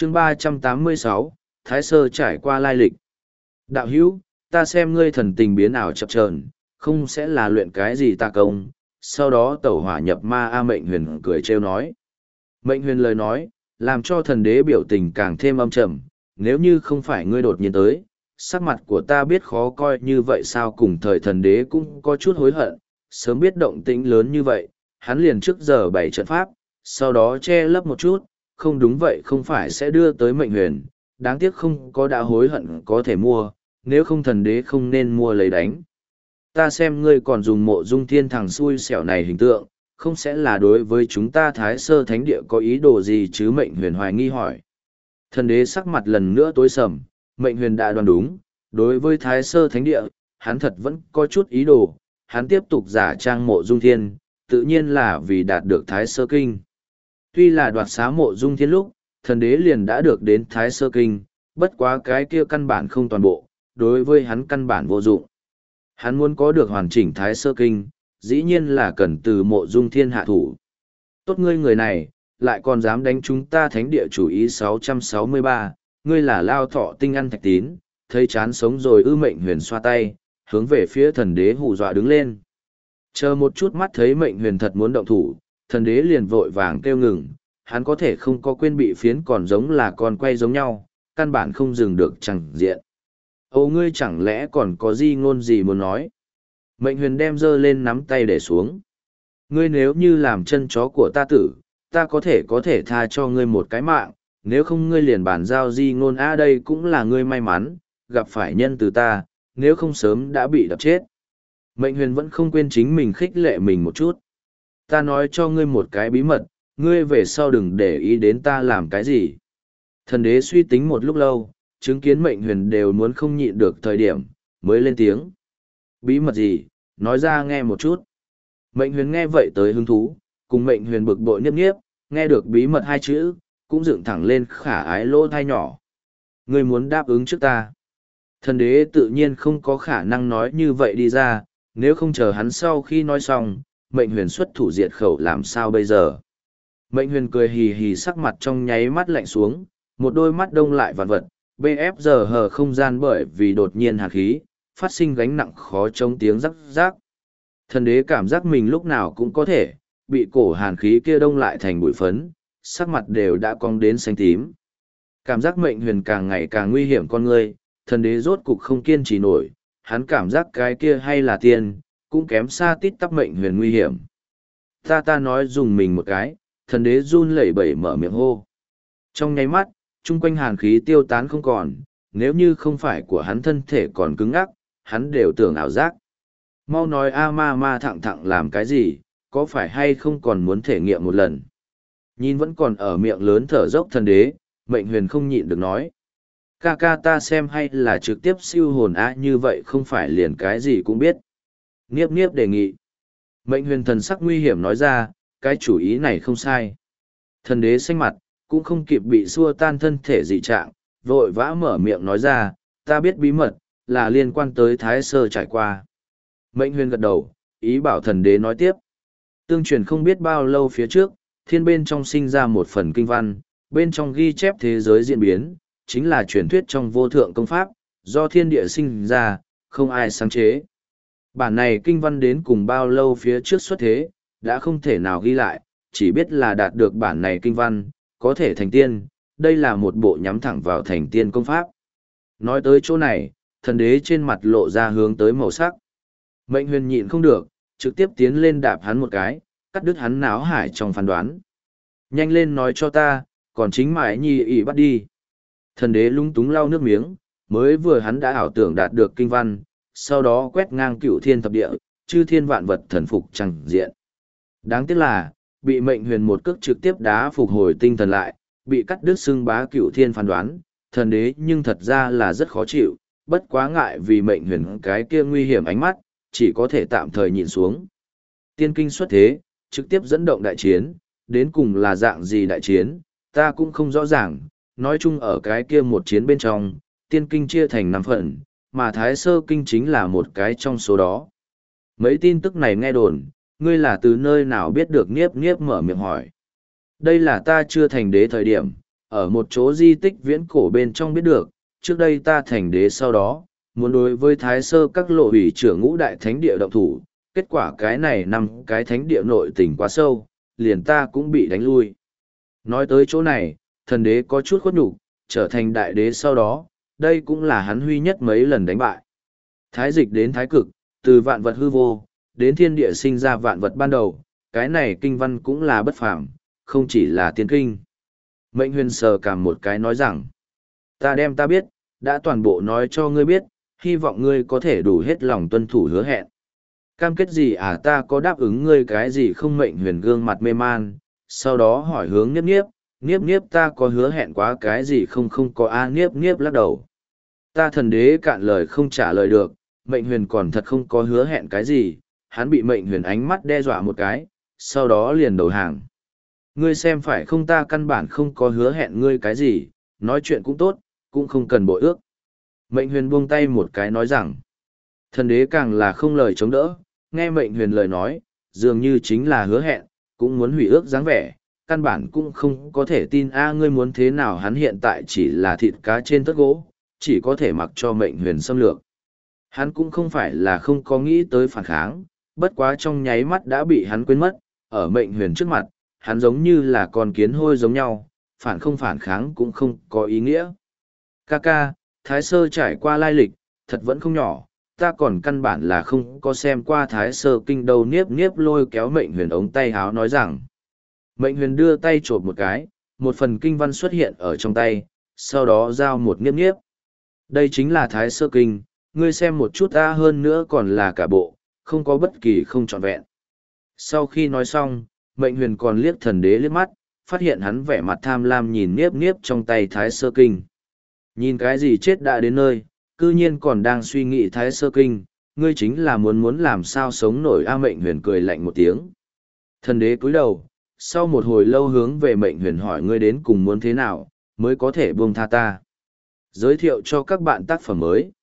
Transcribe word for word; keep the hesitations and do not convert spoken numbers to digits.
chương ba trăm tám mươi sáu, Thái Sơ trải qua lai lịch. Đạo hữu, ta xem ngươi thần tình biến ảo chập chờn, không sẽ là luyện cái gì ta công. Sau đó tẩu hỏa nhập ma A Mệnh Huyền cười trêu nói. Mệnh Huyền lời nói, làm cho thần đế biểu tình càng thêm âm trầm. Nếu như không phải ngươi đột nhiên tới, sắc mặt của ta biết khó coi như vậy sao. Cùng thời thần đế cũng có chút hối hận, sớm biết động tĩnh lớn như vậy, hắn liền trước giờ bày trận pháp, sau đó che lấp một chút, không đúng vậy không phải sẽ đưa tới Mệnh Huyền. Đáng tiếc không có đã hối hận có thể mua, nếu không thần đế không nên mua lấy đánh. Ta xem ngươi còn dùng Mộ Dung Thiên thằng xui xẻo này hình tượng, không sẽ là đối với chúng ta Thái Sơ Thánh Địa có ý đồ gì chứ? Mệnh Huyền hoài nghi hỏi. Thần đế sắc mặt lần nữa tối sầm, Mệnh Huyền đã đoán đúng, đối với Thái Sơ Thánh Địa, hắn thật vẫn có chút ý đồ, hắn tiếp tục giả trang Mộ Dung Thiên, tự nhiên là vì đạt được Thái Sơ Kinh. Tuy là đoạt xá Mộ Dung Thiên lúc, thần đế liền đã được đến Thái Sơ Kinh, bất quá cái kia căn bản không toàn bộ, đối với hắn căn bản vô dụng. Hắn muốn có được hoàn chỉnh Thái Sơ Kinh, dĩ nhiên là cần từ Mộ Dung Thiên hạ thủ. Tốt ngươi người này, lại còn dám đánh chúng ta thánh địa chủ ý sáu trăm sáu mươi ba, ngươi là Lao Thọ Tinh ăn thạch tín, thấy chán sống rồi ư? Mệnh Huyền xoa tay, hướng về phía thần đế hù dọa đứng lên. Chờ một chút mắt thấy Mệnh Huyền thật muốn động thủ, thần đế liền vội vàng kêu ngừng, hắn có thể không có quên bị phiến còn giống là con quay giống nhau, căn bản không dừng được chẳng diện. Ồ, ngươi chẳng lẽ còn có gì ngôn gì muốn nói? Mệnh Huyền đem giơ lên nắm tay để xuống. Ngươi nếu như làm chân chó của ta tử, ta có thể có thể tha cho ngươi một cái mạng, nếu không ngươi liền bàn giao di ngôn. A đây cũng là ngươi may mắn, gặp phải nhân từ ta, nếu không sớm đã bị đập chết. Mệnh Huyền vẫn không quên chính mình khích lệ mình một chút. Ta nói cho ngươi một cái bí mật, ngươi về sau đừng để ý đến ta làm cái gì. Thần đế suy tính một lúc lâu, chứng kiến Mệnh Huyền đều muốn không nhịn được thời điểm, mới lên tiếng. Bí mật gì, nói ra nghe một chút. Mệnh Huyền nghe vậy tới hứng thú, cùng Mệnh Huyền bực bội niếp niếp, nghe được bí mật hai chữ, cũng dựng thẳng lên khả ái lỗ thai nhỏ. Ngươi muốn đáp ứng trước ta. Thần đế tự nhiên không có khả năng nói như vậy đi ra, nếu không chờ hắn sau khi nói xong, Mệnh Huyền xuất thủ diệt khẩu làm sao bây giờ. Mệnh Huyền cười hì hì, sắc mặt trong nháy mắt lạnh xuống, một đôi mắt đông lại vằn vật, bê ép giờ hờ không gian bởi vì đột nhiên hàn khí, phát sinh gánh nặng khó chống tiếng rắc rác. Thần đế cảm giác mình lúc nào cũng có thể, bị cổ hàn khí kia đông lại thành bụi phấn, sắc mặt đều đã cong đến xanh tím. Cảm giác Mệnh Huyền càng ngày càng nguy hiểm con người, thần đế rốt cục không kiên trì nổi, hắn cảm giác cái kia hay là tiền, cũng kém xa tít tắp Mệnh Huyền nguy hiểm. Ta ta nói dùng mình một cái, thần đế run lẩy bẩy mở miệng hô. Trong nháy mắt, chung quanh hàn khí tiêu tán không còn, nếu như không phải của hắn thân thể còn cứng ngắc, hắn đều tưởng ảo giác. Mau nói a ma ma thẳng thẳng làm cái gì, có phải hay không còn muốn thể nghiệm một lần. Nhìn vẫn còn ở miệng lớn thở dốc thần đế, Mệnh Huyền không nhịn được nói. Ca ca ta xem hay là trực tiếp siêu hồn a, như vậy không phải liền cái gì cũng biết. Niếp niếp đề nghị. Mệnh Huyền thần sắc nguy hiểm nói ra, cái chủ ý này không sai. Thần đế xanh mặt, cũng không kịp bị xua tan thân thể dị trạng, vội vã mở miệng nói ra, ta biết bí mật, là liên quan tới Thái Sơ trải qua. Mệnh Huyền gật đầu, ý bảo thần đế nói tiếp. Tương truyền không biết bao lâu phía trước, thiên bên trong sinh ra một phần kinh văn, bên trong ghi chép thế giới diễn biến, chính là truyền thuyết trong vô thượng công pháp, do thiên địa sinh ra, không ai sáng chế. Bản này kinh văn đến cùng bao lâu phía trước xuất thế, đã không thể nào ghi lại, chỉ biết là đạt được bản này kinh văn, có thể thành tiên, đây là một bộ nhắm thẳng vào thành tiên công pháp. Nói tới chỗ này, thần đế trên mặt lộ ra hướng tới màu sắc. Mệnh Huyền nhịn không được, trực tiếp tiến lên đạp hắn một cái, cắt đứt hắn náo hải trong phán đoán. Nhanh lên nói cho ta, còn chính mãi nhi ỉ bắt đi. Thần đế lung túng lau nước miếng, mới vừa hắn đã ảo tưởng đạt được kinh văn, sau đó quét ngang cửu thiên thập địa, chư thiên vạn vật thần phục chẳng diện. Đáng tiếc là, bị Mệnh Huyền một cước trực tiếp đá phục hồi tinh thần lại, bị cắt đứt xưng bá cửu thiên phán đoán, thần đế nhưng thật ra là rất khó chịu, bất quá ngại vì Mệnh Huyền cái kia nguy hiểm ánh mắt, chỉ có thể tạm thời nhìn xuống. Tiên kinh xuất thế, trực tiếp dẫn động đại chiến, đến cùng là dạng gì đại chiến, ta cũng không rõ ràng, nói chung ở cái kia một chiến bên trong, tiên kinh chia thành năm phần, mà Thái Sơ kinh chính là một cái trong số đó. Mấy tin tức này nghe đồn, ngươi là từ nơi nào biết được? Niếp niếp mở miệng hỏi. Đây là ta chưa thành đế thời điểm, ở một chỗ di tích viễn cổ bên trong biết được, trước đây ta thành đế sau đó, muốn đối với thái sơ các lộ ủy trưởng ngũ đại thánh địa động thủ, kết quả cái này năm cái thánh địa nội tình quá sâu, liền ta cũng bị đánh lui. Nói tới chỗ này, thần đế có chút khuất nhục, trở thành đại đế sau đó, đây cũng là hắn huy nhất mấy lần đánh bại. Thái dịch đến thái cực, từ vạn vật hư vô, đến thiên địa sinh ra vạn vật ban đầu, cái này kinh văn cũng là bất phàm, không chỉ là tiên kinh. Mệnh huyền sờ cảm một cái nói rằng, ta đem ta biết, đã toàn bộ nói cho ngươi biết, hy vọng ngươi có thể đủ hết lòng tuân thủ hứa hẹn. Cam kết gì à, ta có đáp ứng ngươi cái gì không? Mệnh huyền gương mặt mê man, sau đó hỏi hướng Niếp Niếp, Niếp Niếp ta có hứa hẹn quá cái gì không? Không có a. Niếp Niếp lắc đầu. Ta thần đế cạn lời không trả lời được, mệnh huyền còn thật không có hứa hẹn cái gì, hắn bị mệnh huyền ánh mắt đe dọa một cái, sau đó liền đầu hàng. Ngươi xem phải không, ta căn bản không có hứa hẹn ngươi cái gì, nói chuyện cũng tốt, cũng không cần bội ước. Mệnh huyền buông tay một cái nói rằng, thần đế càng là không lời chống đỡ, nghe mệnh huyền lời nói, dường như chính là hứa hẹn, cũng muốn hủy ước dáng vẻ, căn bản cũng không có thể tin a. Ngươi muốn thế nào? Hắn hiện tại chỉ là thịt cá trên tất gỗ, chỉ có thể mặc cho mệnh huyền xâm lược. Hắn cũng không phải là không có nghĩ tới phản kháng, bất quá trong nháy mắt đã bị hắn quên mất, ở mệnh huyền trước mặt, hắn giống như là con kiến hôi giống nhau, phản không phản kháng cũng không có ý nghĩa. Ca ca, Thái Sơ trải qua lai lịch, thật vẫn không nhỏ, ta còn căn bản là không có xem qua Thái Sơ kinh đâu. Niếp Niếp lôi kéo mệnh huyền ống tay háo nói rằng. Mệnh huyền đưa tay chộp một cái, một phần kinh văn xuất hiện ở trong tay, sau đó giao một Niếp Niếp. Đây chính là Thái Sơ kinh, ngươi xem một chút ta, hơn nữa còn là cả bộ, không có bất kỳ không trọn vẹn. Sau khi nói xong, mệnh huyền còn liếc thần đế liếc mắt, phát hiện hắn vẻ mặt tham lam nhìn Niếp Niếp trong tay Thái Sơ kinh. Nhìn cái gì chết đã đến nơi, cư nhiên còn đang suy nghĩ Thái Sơ kinh, ngươi chính là muốn muốn làm sao sống nổi a. Mệnh huyền cười lạnh một tiếng. Thần đế cúi đầu, sau một hồi lâu hướng về mệnh huyền hỏi, ngươi đến cùng muốn thế nào, mới có thể buông tha ta. Giới thiệu cho các bạn tác phẩm mới.